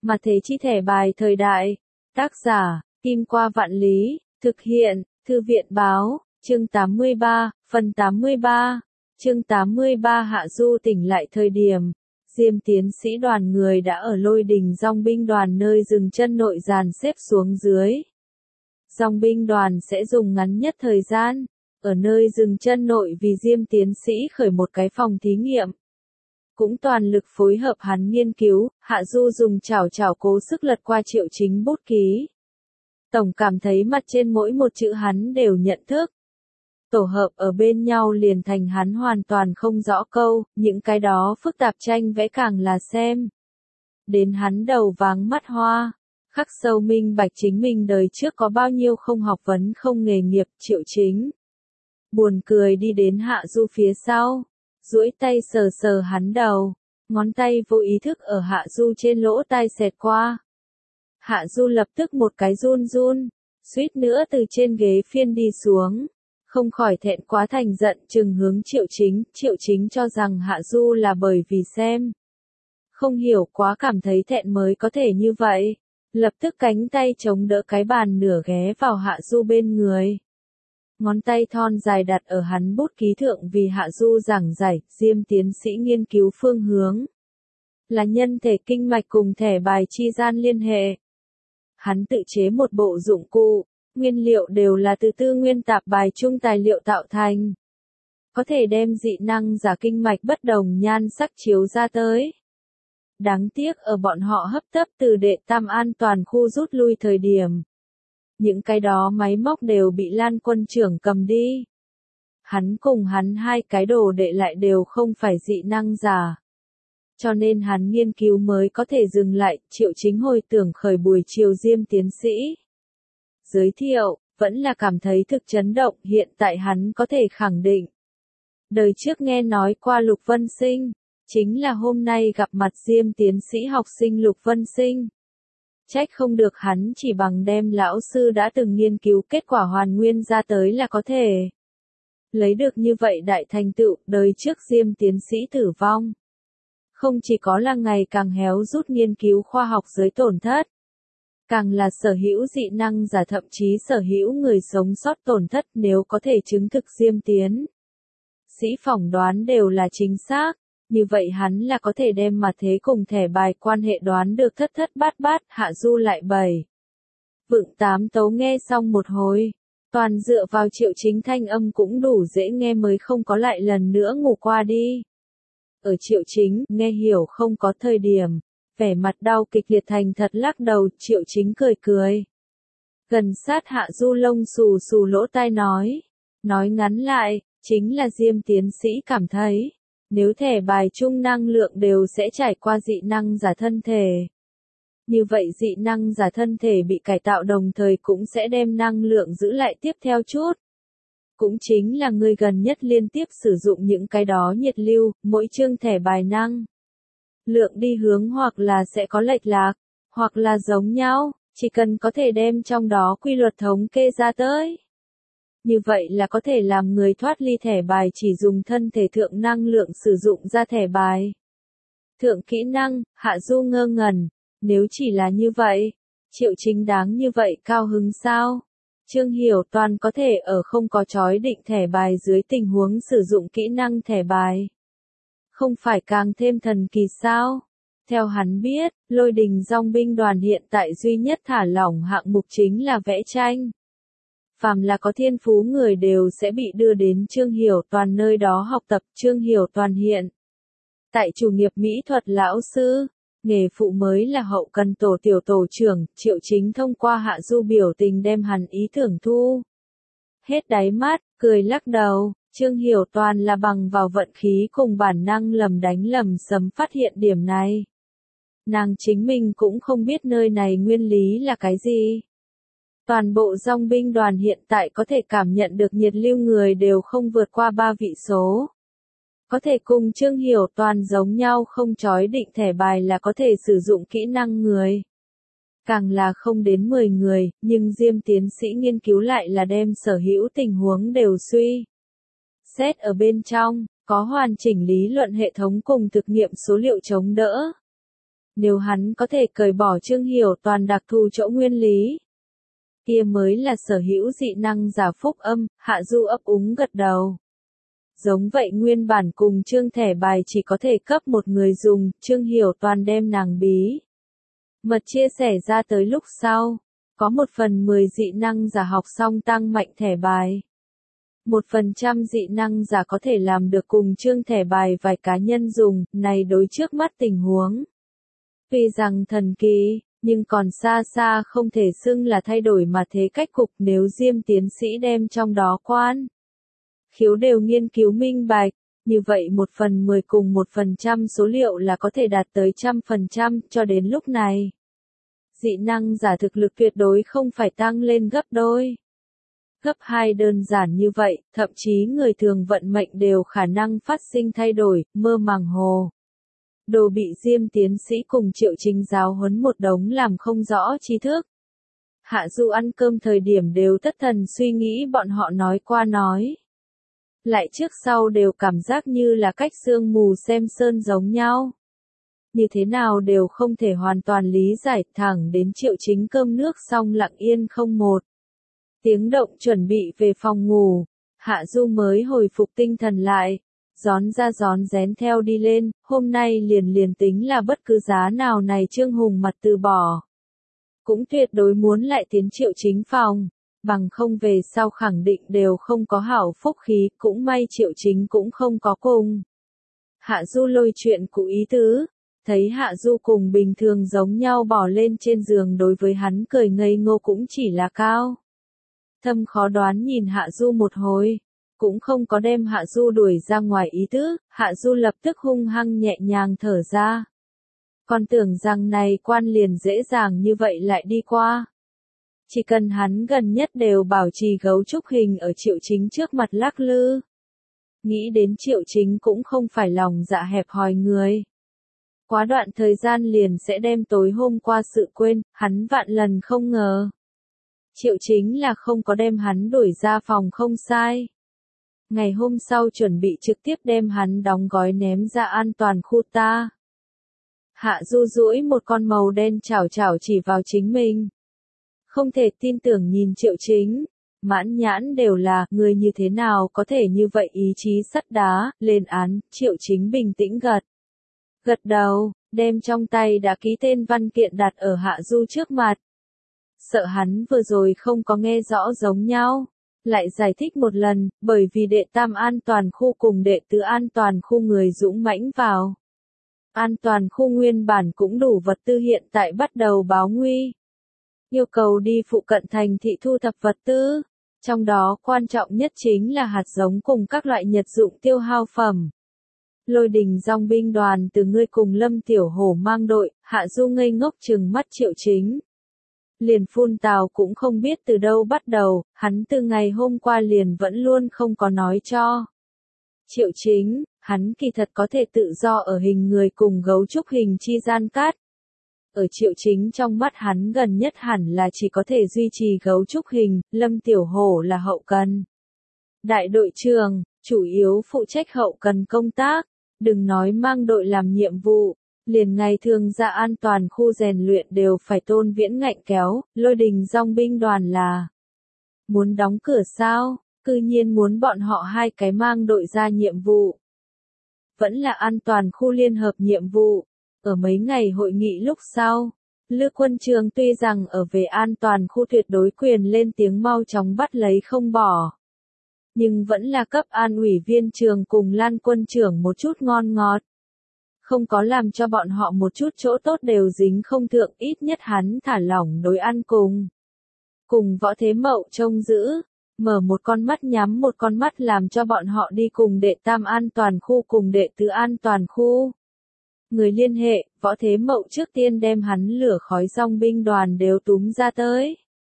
Mà thế chi thẻ bài thời đại. Tác giả, Kim Qua Vạn Lý, thực hiện, Thư viện Báo, chương 83, phần 83. Chương 83 Hạ Du tỉnh lại thời điểm. Diêm tiến sĩ đoàn người đã ở Lôi Đình dòng binh đoàn nơi dừng chân nội dàn xếp xuống dưới. Dòng binh đoàn sẽ dùng ngắn nhất thời gian, ở nơi dừng chân nội vì Diêm tiến sĩ khởi một cái phòng thí nghiệm. Cũng toàn lực phối hợp hắn nghiên cứu, Hạ Du dùng chảo cố sức lật qua Triệu Chính bút ký. Tổng cảm thấy mặt trên mỗi một chữ hắn đều nhận thức. Tổ hợp ở bên nhau liền thành hắn hoàn toàn không rõ câu, những cái đó phức tạp tranh vẽ càng là xem. Đến hắn đầu váng mắt hoa, khắc sâu minh bạch chính mình đời trước có bao nhiêu không học vấn không nghề nghiệp. Triệu Chính buồn cười đi đến Hạ Du phía sau, duỗi tay sờ sờ hắn đầu, ngón tay vô ý thức ở Hạ Du trên lỗ tai xẹt qua. Hạ Du lập tức một cái run run, suýt nữa từ trên ghế phiên đi xuống. Không khỏi thẹn quá thành giận trừng hướng Triệu Chính cho rằng Hạ Du là bởi vì xem. Không hiểu quá cảm thấy thẹn mới có thể như vậy. Lập tức cánh tay chống đỡ cái bàn nửa ghé vào Hạ Du bên người. Ngón tay thon dài đặt ở hắn bút ký thượng vì Hạ Du giảng giải, Diêm tiến sĩ nghiên cứu phương hướng. Là nhân thể kinh mạch cùng thẻ bài chi gian liên hệ. Hắn tự chế một bộ dụng cụ. Nguyên liệu đều là từ tư nguyên tạp bài chung tài liệu tạo thành. Có thể đem dị năng giả kinh mạch bất đồng nhan sắc chiếu ra tới. Đáng tiếc ở bọn họ hấp tấp từ đệ tam an toàn khu rút lui thời điểm. Những cái đó máy móc đều bị Lan quân trưởng cầm đi. Hắn cùng hắn hai cái đồ đệ lại đều không phải dị năng giả. Cho nên hắn nghiên cứu mới có thể dừng lại. Triệu Chính hồi tưởng khởi buổi chiều Diêm tiến sĩ giới thiệu, vẫn là cảm thấy thực chấn động. Hiện tại hắn có thể khẳng định. Đời trước nghe nói qua Lục Vân Sinh, chính là hôm nay gặp mặt Diêm tiến sĩ học sinh Lục Vân Sinh. Trách không được hắn chỉ bằng đem lão sư đã từng nghiên cứu kết quả hoàn nguyên ra tới là có thể lấy được như vậy đại thành tựu. Đời trước Diêm tiến sĩ tử vong. Không chỉ có là ngày càng héo rút nghiên cứu khoa học giới tổn thất. Càng là sở hữu dị năng giả thậm chí sở hữu người sống sót tổn thất. Nếu có thể chứng thực Diêm tiến sĩ phỏng đoán đều là chính xác, như vậy hắn là có thể đem mà thế cùng thẻ bài quan hệ đoán được thất bát. Hạ Du lại bày vựng tám tấu nghe xong một hồi, toàn dựa vào Triệu Chính thanh âm cũng đủ dễ nghe mới không có lại lần nữa ngủ qua đi. Ở Triệu Chính nghe hiểu không có thời điểm, vẻ mặt đau kịch liệt thành thật lắc đầu. Triệu Chính cười. Gần sát Hạ Du lông xù lỗ tai nói ngắn lại, chính là Diêm tiến sĩ cảm thấy, nếu thẻ bài chung năng lượng đều sẽ trải qua dị năng giả thân thể. Như vậy dị năng giả thân thể bị cải tạo đồng thời cũng sẽ đem năng lượng giữ lại tiếp theo chút. Cũng chính là người gần nhất liên tiếp sử dụng những cái đó nhiệt lưu, mỗi chương thẻ bài năng lượng đi hướng hoặc là sẽ có lệch lạc, hoặc là giống nhau, chỉ cần có thể đem trong đó quy luật thống kê ra tới. Như vậy là có thể làm người thoát ly thẻ bài chỉ dùng thân thể thượng năng lượng sử dụng ra thẻ bài. Thượng kỹ năng, Hạ Du ngơ ngẩn, nếu chỉ là như vậy, Triệu Chính đáng như vậy cao hứng sao? Trương Hiểu Toàn có thể ở không có chói định thẻ bài dưới tình huống sử dụng kỹ năng thẻ bài. Không phải càng thêm thần kỳ sao? Theo hắn biết, Lôi Đình dòng binh đoàn hiện tại duy nhất thả lỏng hạng mục chính là vẽ tranh. Phàm là có thiên phú người đều sẽ bị đưa đến Trương Hiểu Toàn nơi đó học tập. Trương Hiểu Toàn hiện tại chủ nghiệp mỹ thuật lão sư, nghề phụ mới là hậu cần tổ tiểu tổ trưởng. Triệu Chính thông qua Hạ Du biểu tình đem hắn ý tưởng thu hết đáy mắt, cười lắc đầu. Trương Hiểu Toàn là bằng vào vận khí cùng bản năng lầm đánh lầm sấm phát hiện điểm này. Nàng chính mình cũng không biết nơi này nguyên lý là cái gì. Toàn bộ dòng binh đoàn hiện tại có thể cảm nhận được nhiệt lưu người đều không vượt qua 3 vị số. Có thể cùng Trương Hiểu Toàn giống nhau không chói định thẻ bài là có thể sử dụng kỹ năng người. Càng là không đến 10 người, nhưng Diêm tiến sĩ nghiên cứu lại là đem sở hữu tình huống đều suy xét ở bên trong, có hoàn chỉnh lý luận hệ thống cùng thực nghiệm số liệu chống đỡ. Nếu hắn có thể cởi bỏ Trương Hiểu Toàn đặc thù chỗ nguyên lý, kia mới là sở hữu dị năng giả phúc âm, Hạ Du ấp úng gật đầu. Giống vậy nguyên bản cùng Trương thẻ bài chỉ có thể cấp một người dùng, Trương Hiểu Toàn đem nàng bí mật chia sẻ ra tới lúc sau, có 1/10 dị năng giả học xong tăng mạnh thẻ bài. 1% dị năng giả có thể làm được cùng Trương thẻ bài vài cá nhân dùng, này đối trước mắt tình huống. Tuy rằng thần kỳ, nhưng còn xa xa không thể xưng là thay đổi mà thế cách cục nếu Diêm tiến sĩ đem trong đó quan khiếu đều nghiên cứu minh bạch, như vậy 1/10 cùng 1% số liệu là có thể đạt tới 100% cho đến lúc này. Dị năng giả thực lực tuyệt đối không phải tăng lên gấp đôi, gấp 2 đơn giản như vậy, thậm chí người thường vận mệnh đều khả năng phát sinh thay đổi, mơ màng hồ đồ bị Diêm tiến sĩ cùng Triệu Chính giáo huấn một đống làm không rõ tri thức. Hạ Du ăn cơm thời điểm đều thất thần suy nghĩ bọn họ nói qua nói lại trước sau đều cảm giác như là cách sương mù xem sơn giống nhau. Như thế nào đều không thể hoàn toàn lý giải, thẳng đến Triệu Chính cơm nước xong lặng yên không một tiếng động chuẩn bị về phòng ngủ, Hạ Du mới hồi phục tinh thần lại, rón ra rón rén theo đi lên, hôm nay liền tính là bất cứ giá nào này Trương Hùng mặt từ bỏ. Cũng tuyệt đối muốn lại tiến Triệu Chính phòng, bằng không về sau khẳng định đều không có hảo phúc khí, cũng may Triệu Chính cũng không có cùng. Hạ Du lôi chuyện cụ ý tứ, thấy Hạ Du cùng bình thường giống nhau bỏ lên trên giường đối với hắn cười ngây ngô cũng chỉ là cao thâm khó đoán nhìn Hạ Du một hồi, cũng không có đem Hạ Du đuổi ra ngoài ý tứ, Hạ Du lập tức hung hăng nhẹ nhàng thở ra. Còn tưởng rằng này quan liền dễ dàng như vậy lại đi qua. Chỉ cần hắn gần nhất đều bảo trì gấu trúc hình ở Triệu Chính trước mặt lắc lư. Nghĩ đến Triệu Chính cũng không phải lòng dạ hẹp hòi người. Quá đoạn thời gian liền sẽ đem tối hôm qua sự quên, hắn vạn lần không ngờ. Triệu Chính là không có đem hắn đuổi ra phòng không sai. Ngày hôm sau chuẩn bị trực tiếp đem hắn đóng gói ném ra an toàn khu ta. Hạ Du duỗi một con màu đen chảo chảo chỉ vào chính mình. Không thể tin tưởng nhìn Triệu Chính, mãn nhãn đều là, người như thế nào có thể như vậy ý chí sắt đá, lên án, Triệu Chính bình tĩnh gật đầu, đem trong tay đã ký tên văn kiện đặt ở Hạ Du trước mặt. Sợ hắn vừa rồi không có nghe rõ giống nhau, lại giải thích một lần, bởi vì đệ tam an toàn khu cùng đệ tứ an toàn khu người dũng mãnh vào. An toàn khu nguyên bản cũng đủ vật tư hiện tại bắt đầu báo nguy. Yêu cầu đi phụ cận thành thị thu thập vật tư, trong đó quan trọng nhất chính là hạt giống cùng các loại nhật dụng tiêu hao phẩm. Lôi Đình dòng binh đoàn từ ngươi cùng Lâm Tiểu Hổ mang đội, Hạ Du ngây ngốc trừng mắt Triệu Chính. Liền phun tào cũng không biết từ đâu bắt đầu, hắn từ ngày hôm qua liền vẫn luôn không có nói cho. Triệu Chính, hắn kỳ thật có thể tự do ở hình người cùng gấu trúc hình chi gian cát. Ở Triệu Chính trong mắt hắn gần nhất hẳn là chỉ có thể duy trì gấu trúc hình, Lâm Tiểu Hổ là hậu cần. Đại đội trưởng, chủ yếu phụ trách hậu cần công tác, đừng nói mang đội làm nhiệm vụ. Liền ngày thường ra an toàn khu rèn luyện đều phải Tôn Viễn ngạnh kéo, Lôi Đình dòng binh đoàn là muốn đóng cửa sao, cư nhiên muốn bọn họ hai cái mang đội ra nhiệm vụ. Vẫn là an toàn khu liên hợp nhiệm vụ, ở mấy ngày hội nghị lúc sau, Lư Quân Trường tuy rằng ở về an toàn khu tuyệt đối quyền lên tiếng mau chóng bắt lấy không bỏ. Nhưng vẫn là cấp an ủy viên trường cùng Lan quân trưởng một chút ngon ngọt. Không có làm cho bọn họ một chút chỗ tốt đều dính không thượng, ít nhất hắn thả lỏng đối ăn cùng. Cùng Võ Thế Mậu trông giữ, mở một con mắt nhắm một con mắt làm cho bọn họ đi cùng đệ tam an toàn khu cùng đệ tứ an toàn khu. Người liên hệ, Võ Thế Mậu trước tiên đem hắn lửa khói dòng binh đoàn đều túm ra tới.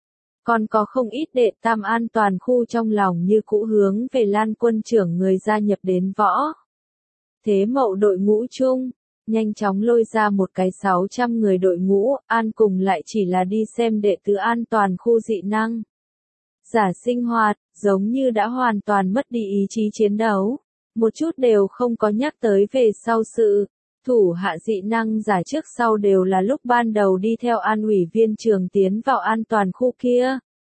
Còn có không ít đệ tam an toàn khu trong lòng như cũ hướng về Lan quân trưởng người gia nhập đến Võ Thế Mậu đội ngũ chung, nhanh chóng lôi ra một cái 600 người đội ngũ, an cùng lại chỉ là đi xem đệ tứ an toàn khu dị năng. Giả sinh hoạt, giống như đã hoàn toàn mất đi ý chí chiến đấu, một chút đều không có nhắc tới về sau sự, Thủ hạ dị năng giả trước sau đều là lúc ban đầu đi theo An ủy viên trường tiến vào an toàn khu kia.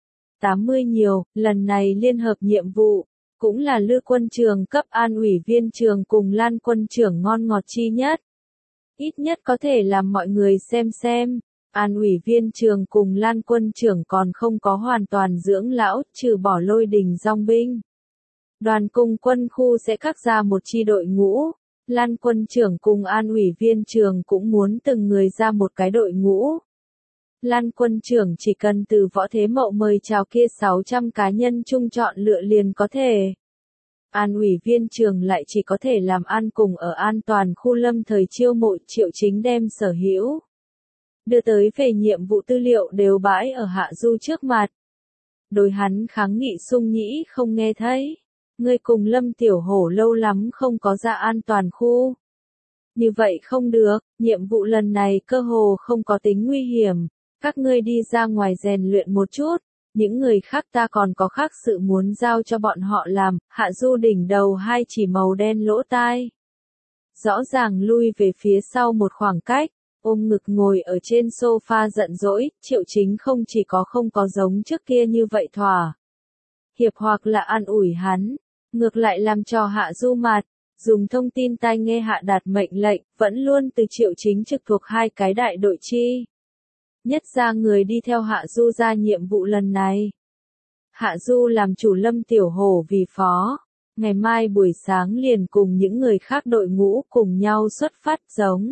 80 nhiều, lần này liên hợp nhiệm vụ, cũng là Lư quân trường cấp An ủy viên trường cùng Lan quân trưởng ngon ngọt chi nhất. Ít nhất có thể làm mọi người xem. An ủy viên trường cùng Lan quân trưởng còn không có hoàn toàn dưỡng lão, trừ bỏ Lôi Đình dòng binh. Đoàn cùng quân khu sẽ cắt ra một chi đội ngũ. Lan quân trưởng cùng An ủy viên trường cũng muốn từng người ra một cái đội ngũ. Lan quân trưởng chỉ cần từ Võ Thế Mậu mời chào kia 600 cá nhân chung chọn lựa liền có thể. An ủy viên trường lại chỉ có thể làm ăn cùng ở an toàn khu lâm thời chiêu mộ Triệu Chính đem sở hữu. Đưa tới về nhiệm vụ tư liệu đều bãi ở Hạ Du trước mặt. Đối hắn kháng nghị sung nhĩ không nghe thấy. Ngươi cùng Lâm Tiểu Hổ lâu lắm không có ra an toàn khu. Như vậy không được, nhiệm vụ lần này cơ hồ không có tính nguy hiểm. Các ngươi đi ra ngoài rèn luyện một chút, những người khác ta còn có khác sự muốn giao cho bọn họ làm. Hạ Du đỉnh đầu hai chỉ màu đen lỗ tai. Rõ ràng lui về phía sau một khoảng cách, ôm ngực ngồi ở trên sofa giận dỗi, Triệu Chính không chỉ có không có giống trước kia như vậy thỏa hiệp hoặc là an ủi hắn, ngược lại làm cho Hạ Du mặt, dùng thông tin tai nghe hạ đạt mệnh lệnh, vẫn luôn từ Triệu Chính trực thuộc hai cái đại đội chi. Nhất ra người đi theo Hạ Du ra nhiệm vụ lần này. Hạ Du làm chủ Lâm Tiểu Hổ vì phó. Ngày mai buổi sáng liền cùng những người khác đội ngũ cùng nhau xuất phát giống.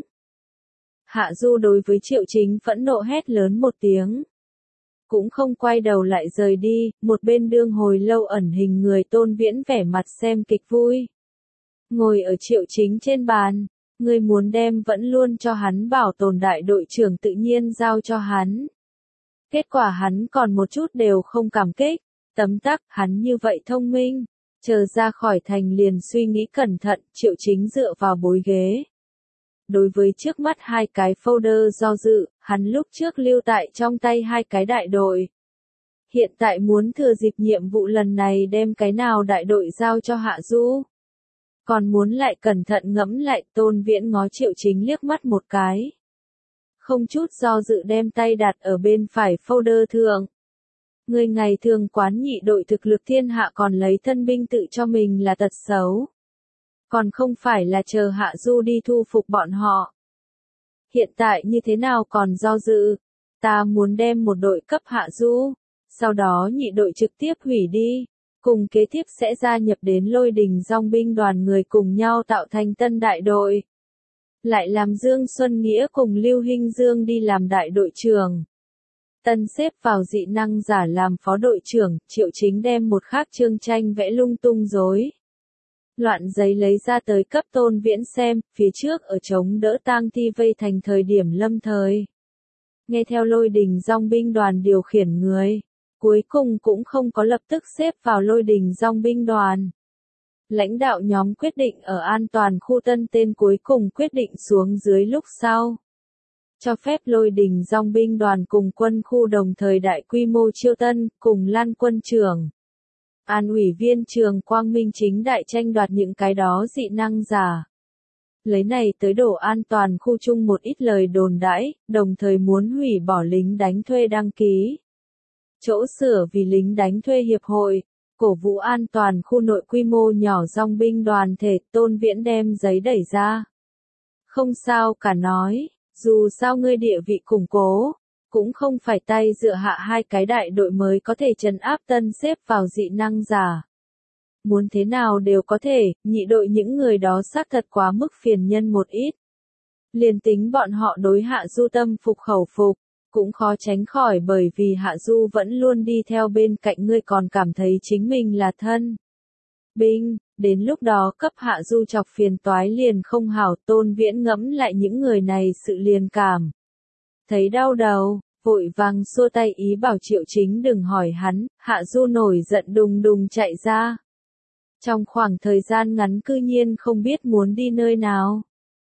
Hạ Du đối với Triệu Chính phẫn nộ hét lớn một tiếng. Cũng không quay đầu lại rời đi, một bên đương hồi lâu ẩn hình người Tôn Viễn vẻ mặt xem kịch vui. Ngồi ở Triệu Chính trên bàn, người muốn đem vẫn luôn cho hắn bảo tồn đại đội trưởng tự nhiên giao cho hắn. Kết quả hắn còn một chút đều không cảm kích, tấm tắc hắn như vậy thông minh. Chờ ra khỏi thành liền suy nghĩ cẩn thận, Triệu Chính dựa vào bối ghế. Đối với trước mắt hai cái folder do dự, hắn lúc trước lưu tại trong tay hai cái đại đội. Hiện tại muốn thừa dịp nhiệm vụ lần này đem cái nào đại đội giao cho Hạ Du. Còn muốn lại cẩn thận ngẫm lại, Tôn Viễn ngó Triệu Chính liếc mắt một cái. Không chút do dự đem tay đặt ở bên phải folder thượng. Người ngày thường quán nhị đội thực lực thiên hạ còn lấy thân binh tự cho mình là tật xấu. Còn không phải là chờ Hạ Du đi thu phục bọn họ. Hiện tại như thế nào còn do dự? Ta muốn đem một đội cấp Hạ Du, sau đó nhị đội trực tiếp hủy đi, cùng kế tiếp sẽ gia nhập đến Lôi Đình dòng binh đoàn người cùng nhau tạo thành tân đại đội. Lại làm Dương Xuân Nghĩa cùng Lưu Hinh Dương đi làm đại đội trưởng. Tân xếp vào dị năng giả làm phó đội trưởng, Triệu Chính đem một khác chương tranh vẽ lung tung rối. Loạn giấy lấy ra tới cấp Tôn Viễn xem, phía trước ở chống đỡ tang thi vây thành thời điểm lâm thời. Nghe theo Lôi Đình dòng binh đoàn điều khiển người, cuối cùng cũng không có lập tức xếp vào Lôi Đình dòng binh đoàn. Lãnh đạo nhóm quyết định ở an toàn khu tân tên cuối cùng quyết định xuống dưới lúc sau. Cho phép Lôi Đình dòng binh đoàn cùng quân khu đồng thời đại quy mô chiêu tân, cùng Lan quân trưởng. An ủy viên trường Quang Minh chính đại tranh đoạt những cái đó dị năng giả. Lấy này tới đổ an toàn khu chung một ít lời đồn đãi, đồng thời muốn hủy bỏ lính đánh thuê đăng ký. Chỗ sửa vì lính đánh thuê hiệp hội, cổ vũ an toàn khu nội quy mô nhỏ dòng binh đoàn thể, Tôn Viễn đem giấy đẩy ra. Không sao cả nói, dù sao ngươi địa vị củng cố, cũng không phải tay dựa hạ hai cái đại đội mới có thể trấn áp tân xếp vào dị năng giả. Muốn thế nào đều có thể, nhị đội những người đó xác thật quá mức phiền nhân một ít. Liền tính bọn họ đối Hạ Du tâm phục khẩu phục, cũng khó tránh khỏi bởi vì Hạ Du vẫn luôn đi theo bên cạnh ngươi còn cảm thấy chính mình là thân binh, đến lúc đó cấp Hạ Du chọc phiền toái liền không hảo. Tôn Viễn ngẫm lại những người này sự liền cảm thấy đau đầu, vội vàng xua tay ý bảo Triệu Chính đừng hỏi hắn. Hạ Du nổi giận đùng đùng chạy ra. Trong khoảng thời gian ngắn cư nhiên không biết muốn đi nơi nào.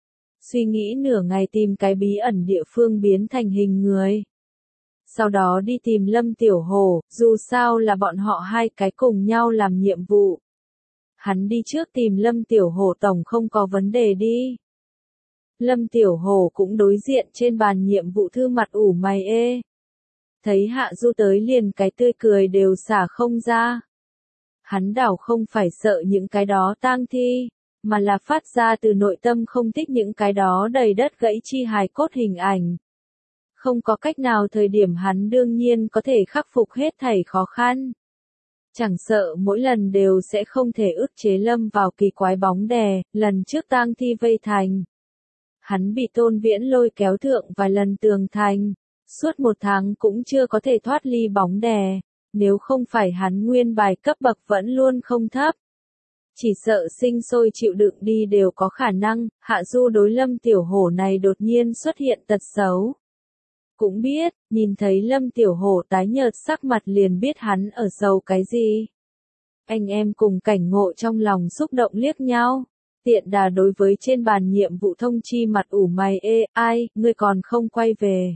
Suy nghĩ nửa ngày tìm cái bí ẩn địa phương biến thành hình người. Sau đó đi tìm Lâm Tiểu Hổ, dù sao là bọn họ hai cái cùng nhau làm nhiệm vụ. Hắn đi trước tìm Lâm Tiểu Hổ tổng không có vấn đề đi. Lâm Tiểu Hổ cũng đối diện trên bàn nhiệm vụ thư mặt ủ mày ê. Thấy Hạ Du tới liền cái tươi cười đều xả không ra. Hắn đảo không phải sợ những cái đó tang thi, mà là phát ra từ nội tâm không thích những cái đó đầy đất gãy chi hài cốt hình ảnh. Không có cách nào thời điểm hắn đương nhiên có thể khắc phục hết thảy khó khăn. Chẳng sợ mỗi lần đều sẽ không thể ức chế lâm vào kỳ quái bóng đè, lần trước tang thi vây thành. Hắn bị Tôn Viễn lôi kéo thượng vài lần tường thành, suốt 1 tháng cũng chưa có thể thoát ly bóng đè, nếu không phải hắn nguyên bài cấp bậc vẫn luôn không thấp. Chỉ sợ sinh sôi chịu đựng đi đều có khả năng, Hạ Du đối Lâm Tiểu Hổ này đột nhiên xuất hiện tật xấu. Cũng biết, nhìn thấy Lâm Tiểu Hổ tái nhợt sắc mặt liền biết hắn ở sầu cái gì. Anh em cùng cảnh ngộ trong lòng xúc động liếc nhau. Tiện đà đối với trên bàn nhiệm vụ thông chi mặt ủ mày ê, ai, ngươi còn không quay về.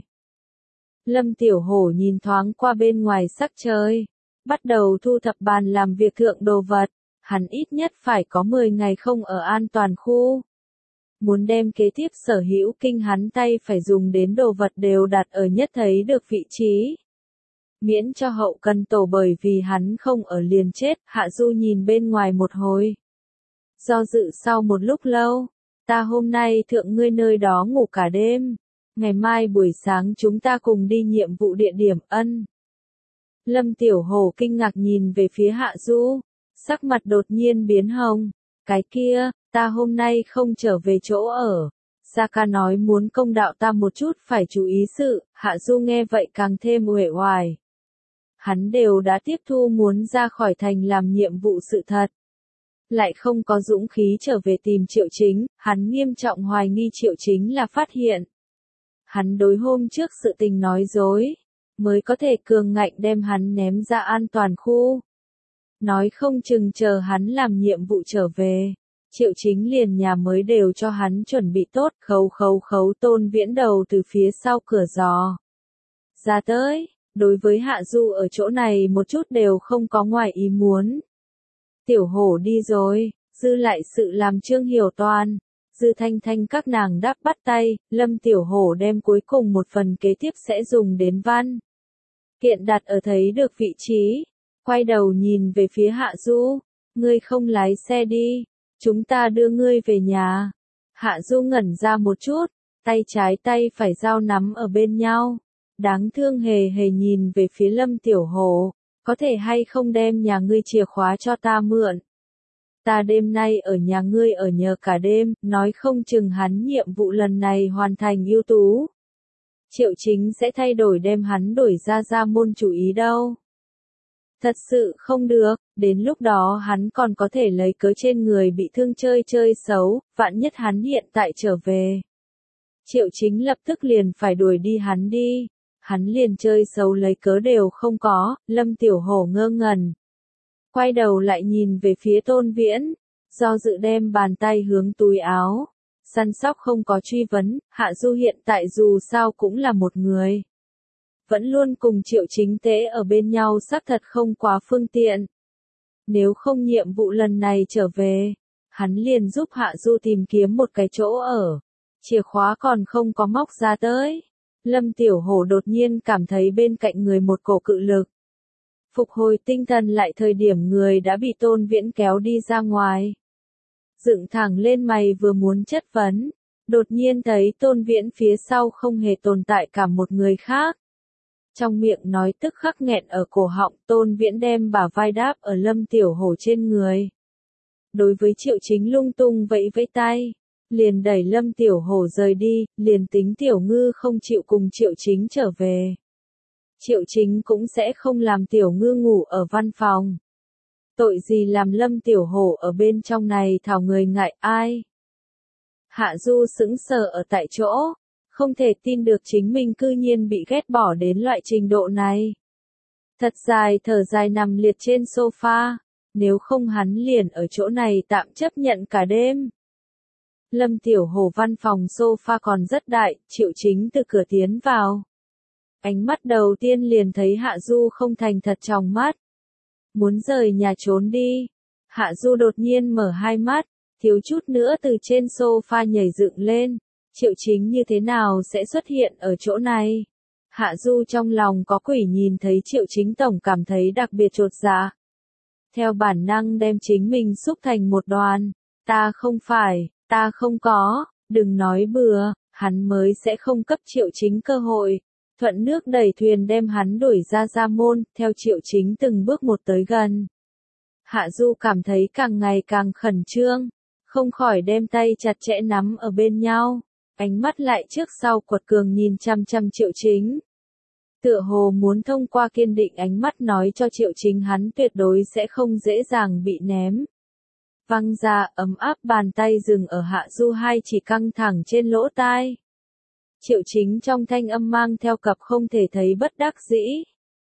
Lâm Tiểu Hổ nhìn thoáng qua bên ngoài sắc trời. Bắt đầu thu thập bàn làm việc thượng đồ vật. Hắn ít nhất phải có 10 ngày không ở an toàn khu. Muốn đem kế tiếp sở hữu kinh hắn tay phải dùng đến đồ vật đều đặt ở nhất thấy được vị trí. Miễn cho hậu cần tổ bởi vì hắn không ở liền chết, Hạ Du nhìn bên ngoài một hồi. Do dự sau một lúc lâu, ta hôm nay thượng ngươi nơi đó ngủ cả đêm. Ngày mai buổi sáng chúng ta cùng đi nhiệm vụ địa điểm ân. Lâm Tiểu Hổ kinh ngạc nhìn về phía Hạ Du, sắc mặt đột nhiên biến hồng. Cái kia, ta hôm nay không trở về chỗ ở. Saka nói muốn công đạo ta một chút phải chú ý sự, Hạ Du nghe vậy càng thêm uể oải. Hắn đều đã tiếp thu muốn ra khỏi thành làm nhiệm vụ sự thật. Lại không có dũng khí trở về tìm Triệu Chính, hắn nghiêm trọng hoài nghi Triệu Chính là phát hiện. Hắn đối hôm trước sự tình nói dối, mới có thể cường ngạnh đem hắn ném ra an toàn khu. Nói không chừng chờ hắn làm nhiệm vụ trở về, Triệu Chính liền nhà mới đều cho hắn chuẩn bị tốt, khấu Tôn Viễn đầu từ phía sau cửa giò. Ra tới, đối với Hạ Du ở chỗ này một chút đều không có ngoài ý muốn. Tiểu Hổ đi rồi, dư lại sự làm Trương Hiểu Toàn, Dư Thanh Thanh các nàng đáp bắt tay, Lâm Tiểu Hổ đem cuối cùng một phần kế tiếp sẽ dùng đến văn. Kiện đặt ở thấy được vị trí, quay đầu nhìn về phía Hạ Du, ngươi không lái xe đi, chúng ta đưa ngươi về nhà. Hạ Du ngẩn ra một chút, tay trái tay phải dao nắm ở bên nhau, đáng thương hề hề nhìn về phía Lâm Tiểu Hổ, có thể hay không đem nhà ngươi chìa khóa cho ta mượn. Ta đêm nay ở nhà ngươi ở nhờ cả đêm, nói không chừng hắn nhiệm vụ lần này hoàn thành ưu tú. Triệu Chính sẽ thay đổi đem hắn đổi ra môn chủ ý đâu. Thật sự không được, đến lúc đó hắn còn có thể lấy cớ trên người bị thương chơi xấu, vạn nhất hắn hiện tại trở về. Triệu Chính lập tức liền phải đuổi đi hắn đi. Hắn liền chơi xấu lấy cớ đều không có, Lâm Tiểu Hổ ngơ ngẩn. Quay đầu lại nhìn về phía Tôn Viễn, do dự đem bàn tay hướng túi áo. Săn sóc không có truy vấn, Hạ Du hiện tại dù sao cũng là một người. Vẫn luôn cùng Triệu Chính tế ở bên nhau xác thật không quá phương tiện. Nếu không nhiệm vụ lần này trở về, hắn liền giúp Hạ Du tìm kiếm một cái chỗ ở. Chìa khóa còn không có móc ra tới. Lâm Tiểu Hổ đột nhiên cảm thấy bên cạnh người một cổ cự lực. Phục hồi tinh thần lại thời điểm người đã bị Tôn Viễn kéo đi ra ngoài. Dựng thẳng lên mày vừa muốn chất vấn, đột nhiên thấy Tôn Viễn phía sau không hề tồn tại cả một người khác. Trong miệng nói tức khắc nghẹn ở cổ họng, Tôn Viễn đem bả vai đáp ở Lâm Tiểu Hổ trên người. Đối với Triệu Chính lung tung vẫy vẫy tay, liền đẩy Lâm Tiểu Hổ rời đi, liền tính Tiểu Ngư không chịu cùng Triệu Chính trở về. Triệu Chính cũng sẽ không làm Tiểu Ngư ngủ ở văn phòng. Tội gì làm Lâm Tiểu Hổ ở bên trong này thảo người ngại ai. Hạ Du sững sờ ở tại chỗ, không thể tin được chính mình cư nhiên bị ghét bỏ đến loại trình độ này. Thật dài thở dài nằm liệt trên sofa, nếu không hắn liền ở chỗ này tạm chấp nhận cả đêm. Lâm Tiểu Hổ văn phòng sofa còn rất đại, Triệu Chính từ cửa tiến vào. Ánh mắt đầu tiên liền thấy Hạ Du không thành thật trong mắt. Muốn rời nhà trốn đi. Hạ Du đột nhiên mở hai mắt, thiếu chút nữa từ trên sofa nhảy dựng lên. Triệu Chính như thế nào sẽ xuất hiện ở chỗ này? Hạ Du trong lòng có quỷ nhìn thấy Triệu Chính tổng cảm thấy đặc biệt chột dạ. Theo bản năng đem chính mình xúc thành một đoàn. Ta không phải, ta không có, đừng nói bừa, hắn mới sẽ không cấp Triệu Chính cơ hội. Thuận nước đẩy thuyền đem hắn đuổi ra gia môn, theo Triệu Chính từng bước một tới gần. Hạ Du cảm thấy càng ngày càng khẩn trương, không khỏi đem tay chặt chẽ nắm ở bên nhau, ánh mắt lại trước sau quật cường nhìn chăm chăm Triệu Chính. Tựa hồ muốn thông qua kiên định ánh mắt nói cho Triệu Chính hắn tuyệt đối sẽ không dễ dàng bị ném. Văng ra ấm áp bàn tay dừng ở Hạ Du hai chỉ căng thẳng trên lỗ tai. Triệu Chính trong thanh âm mang theo cặp không thể thấy bất đắc dĩ.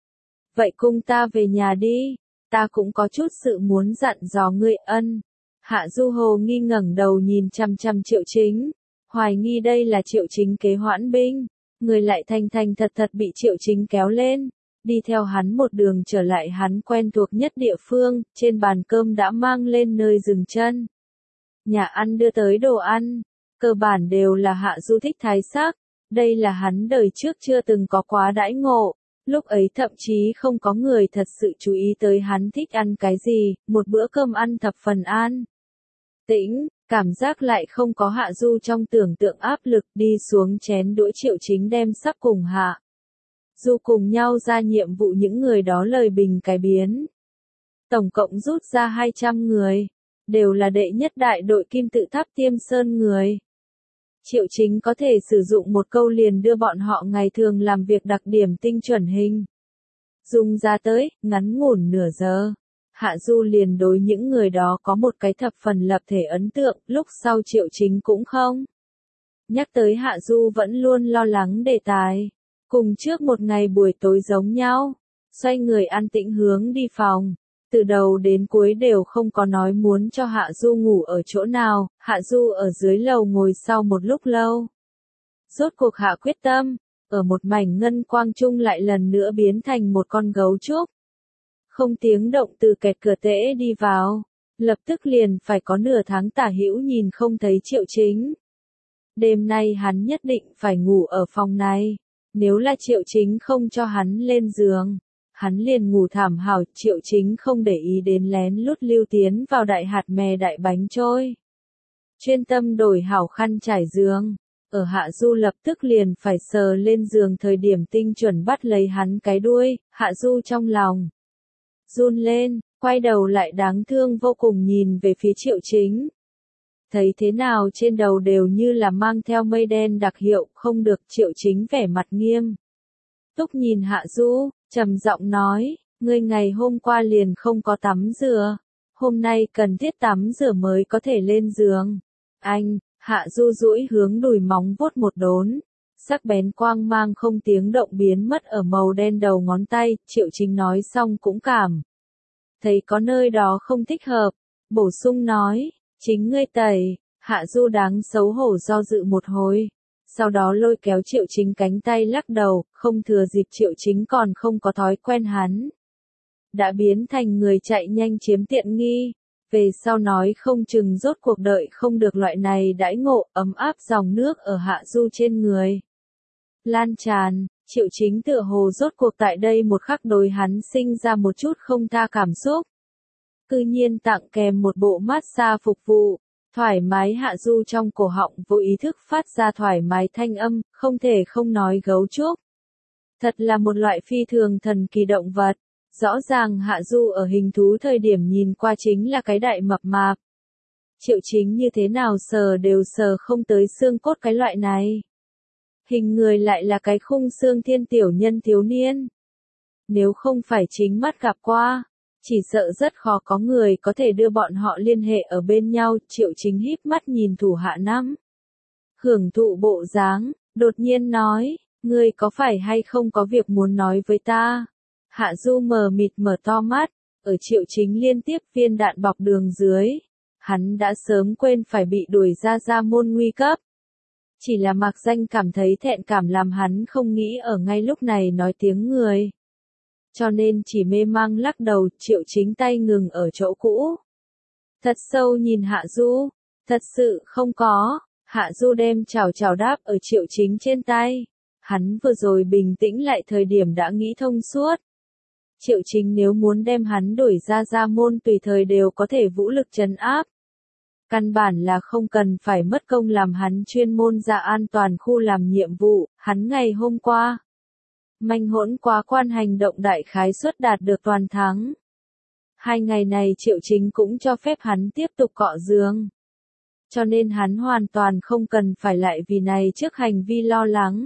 Vậy cùng ta về nhà đi, ta cũng có chút sự muốn dặn dò ngươi ân. Hạ Du hồ nghi ngẩng đầu nhìn chăm chăm Triệu Chính, hoài nghi đây là Triệu Chính kế hoãn binh, người lại thành thành thật thật bị Triệu Chính kéo lên, đi theo hắn một đường trở lại hắn quen thuộc nhất địa phương, trên bàn cơm đã mang lên nơi dừng chân. Nhà ăn đưa tới đồ ăn, cơ bản đều là Hạ Du thích thái sắc, đây là hắn đời trước chưa từng có quá đãi ngộ. Lúc ấy thậm chí không có người thật sự chú ý tới hắn thích ăn cái gì, một bữa cơm ăn thập phần an tĩnh, cảm giác lại không có Hạ Du trong tưởng tượng áp lực đi xuống chén đũa Triệu Chính đem sắp cùng Hạ Du cùng nhau ra nhiệm vụ những người đó lời bình cái biến. Tổng cộng rút ra 200 người, đều là đệ nhất đại đội kim tự tháp Tiêm Sơn người. Triệu Chính có thể sử dụng một câu liền đưa bọn họ ngày thường làm việc đặc điểm tinh chuẩn hình. Dùng ra tới, ngắn ngủn nửa giờ. Hạ Du liền đối những người đó có một cái thập phần lập thể ấn tượng, lúc sau Triệu Chính cũng không. Nhắc tới Hạ Du vẫn luôn lo lắng đề tài. Cùng trước một ngày buổi tối giống nhau, xoay người an tĩnh hướng đi phòng. Từ đầu đến cuối đều không có nói muốn cho Hạ Du ngủ ở chỗ nào, Hạ Du ở dưới lầu ngồi sau một lúc lâu. Rốt cuộc hạ quyết tâm, ở một mảnh ngân quang trung lại lần nữa biến thành một con gấu trúc. Không tiếng động từ kẹt cửa tễ đi vào, lập tức liền phải có nửa tháng tả hữu nhìn không thấy Triệu Chính. Đêm nay hắn nhất định phải ngủ ở phòng này, nếu là Triệu Chính không cho hắn lên giường. Hắn liền ngủ thảm hảo, Triệu Chính không để ý đến lén lút lưu tiến vào đại hạt mè đại bánh trôi. Chuyên tâm đổi hảo khăn trải giường, ở Hạ Du lập tức liền phải sờ lên giường thời điểm tinh chuẩn bắt lấy hắn cái đuôi, Hạ Du trong lòng run lên, quay đầu lại đáng thương vô cùng nhìn về phía Triệu Chính. Thấy thế nào trên đầu đều như là mang theo mây đen đặc hiệu, không được. Triệu Chính vẻ mặt nghiêm túc nhìn Hạ Du, trầm giọng nói, ngươi ngày hôm qua liền không có tắm rửa, hôm nay cần thiết tắm rửa mới có thể lên giường. Anh, Hạ Du duỗi hướng đùi móng vuốt một đốn, sắc bén quang mang không tiếng động biến mất ở màu đen đầu ngón tay, Triệu Chính nói xong cũng cảm thấy có nơi đó không thích hợp, bổ sung nói, chính ngươi tẩy. Hạ Du đáng xấu hổ do dự một hồi, sau đó lôi kéo Triệu Chính cánh tay lắc đầu, không thừa dịp Triệu Chính còn không có thói quen hắn. Đã biến thành người chạy nhanh chiếm tiện nghi, về sau nói không chừng rốt cuộc đợi không được loại này đãi ngộ, ấm áp dòng nước ở Hạ Du trên người. Lan tràn, Triệu Chính tựa hồ rốt cuộc tại đây một khắc đối hắn sinh ra một chút không tha cảm xúc. Cư nhiên tặng kèm một bộ massage phục vụ. Thoải mái. Hạ Du trong cổ họng vô ý thức phát ra thoải mái thanh âm, không thể không nói gấu trúc. Thật là một loại phi thường thần kỳ động vật. Rõ ràng Hạ Du ở hình thú thời điểm nhìn qua chính là cái đại mập mạp. Triệu Chính như thế nào sờ đều sờ không tới xương cốt cái loại này. Hình người lại là cái khung xương thiên tiểu nhân thiếu niên. Nếu không phải chính mắt gặp qua, chỉ sợ rất khó có người có thể đưa bọn họ liên hệ ở bên nhau. Triệu Chính híp mắt nhìn thủ hạ năm. Hưởng thụ bộ dáng, đột nhiên nói, ngươi có phải hay không có việc muốn nói với ta? Hạ Du mờ mịt mở to mắt, ở Triệu Chính liên tiếp viên đạn bọc đường dưới. Hắn đã sớm quên phải bị đuổi ra gia môn nguy cấp. Chỉ là mạc danh cảm thấy thẹn cảm làm hắn không nghĩ ở ngay lúc này nói tiếng người. Cho nên chỉ mê mang lắc đầu. Triệu Chính tay ngừng ở chỗ cũ. Thật sâu nhìn Hạ Du, thật sự không có. Hạ Du đem chào chào đáp ở Triệu Chính trên tay. Hắn vừa rồi bình tĩnh lại thời điểm đã nghĩ thông suốt. Triệu Chính nếu muốn đem hắn đuổi ra gia môn tùy thời đều có thể vũ lực trấn áp. Căn bản là không cần phải mất công làm hắn chuyên môn ra an toàn khu làm nhiệm vụ, hắn ngày hôm qua. Manh hỗn quá quan hành động đại khái suất đạt được toàn thắng. 2 ngày này Triệu Chính cũng cho phép hắn tiếp tục cọ giường. Cho nên hắn hoàn toàn không cần phải lại vì này trước hành vi lo lắng.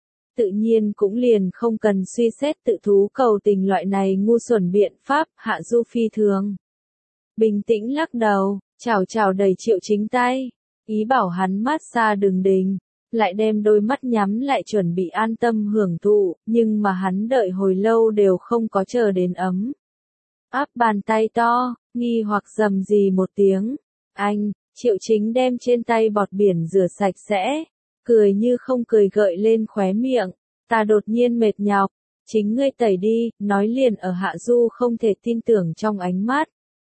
Tự nhiên cũng liền không cần suy xét tự thú cầu tình loại này ngu xuẩn biện pháp, Hạ Du phi thường. Bình tĩnh lắc đầu, chào đẩy Triệu Chính tay, ý bảo hắn mát xa đừng đình, lại đem đôi mắt nhắm lại chuẩn bị an tâm hưởng thụ, nhưng mà hắn đợi hồi lâu đều không có chờ đến ấm. Áp bàn tay to, nghi hoặc rầm gì một tiếng, anh, Triệu Chính đem trên tay bọt biển rửa sạch sẽ, cười như không cười gợi lên khóe miệng, ta đột nhiên mệt nhọc, chính ngươi tẩy đi, nói liền ở Hạ Du không thể tin tưởng trong ánh mắt.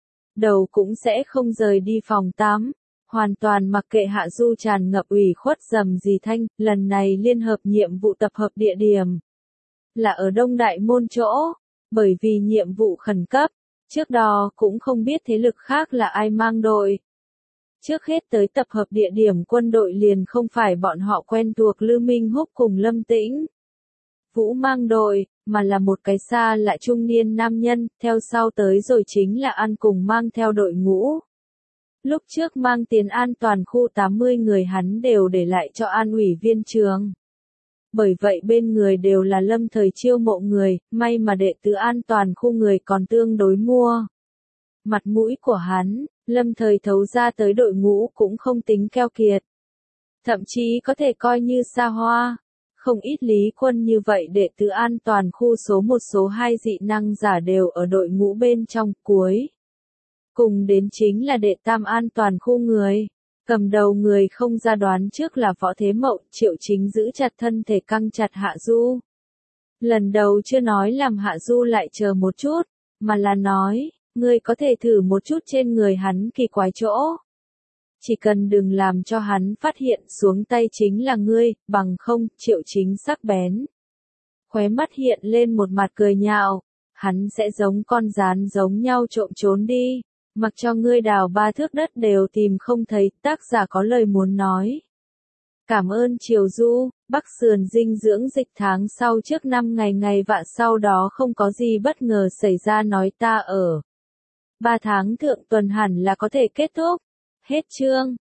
Đầu cũng sẽ không rời đi phòng tắm, hoàn toàn mặc kệ Hạ Du tràn ngập ủy khuất rầm gì thanh, lần này liên hợp nhiệm vụ tập hợp địa điểm là ở Đông Đại Môn chỗ, bởi vì nhiệm vụ khẩn cấp, trước đó cũng không biết thế lực khác là ai mang đội. Trước hết tới tập hợp địa điểm quân đội liền không phải bọn họ quen thuộc Lư Minh Húc cùng Lâm Tĩnh Vũ mang đội, mà là một cái xa lạ trung niên nam nhân, theo sau tới rồi chính là An cùng mang theo đội ngũ. Lúc trước mang tiến an toàn khu 80 người hắn đều để lại cho An ủy viên trường. Bởi vậy bên người đều là Lâm Thời chiêu mộ người, may mà đệ tử an toàn khu người còn tương đối mua. Mặt mũi của hắn, Lâm Thời thấu ra tới đội ngũ cũng không tính keo kiệt. Thậm chí có thể coi như xa hoa. Không ít lý quân như vậy đệ tử an toàn khu số 1 số 2 dị năng giả đều ở đội ngũ bên trong cuối. Cùng đến chính là đệ tam an toàn khu người. Cầm đầu người không ra đoán trước là Võ Thế Mậu, Triệu Chính giữ chặt thân thể căng chặt Hạ Du. Lần đầu chưa nói làm Hạ Du lại chờ một chút, mà là nói, ngươi có thể thử một chút trên người hắn kỳ quái chỗ. Chỉ cần đừng làm cho hắn phát hiện xuống tay chính là ngươi, bằng không, Triệu Chính sắc bén. Khóe mắt hiện lên một mặt cười nhạo, hắn sẽ giống con gián giống nhau trộm trốn đi, mặc cho ngươi đào 3 thước đất đều tìm không thấy, tác giả có lời muốn nói. Cảm ơn Triều Du, Bắc Sườn dinh dưỡng dịch tháng sau trước 5 ngày vạn sau đó không có gì bất ngờ xảy ra nói ta ở. 3 tháng thượng tuần hẳn là có thể kết thúc. Hết chương.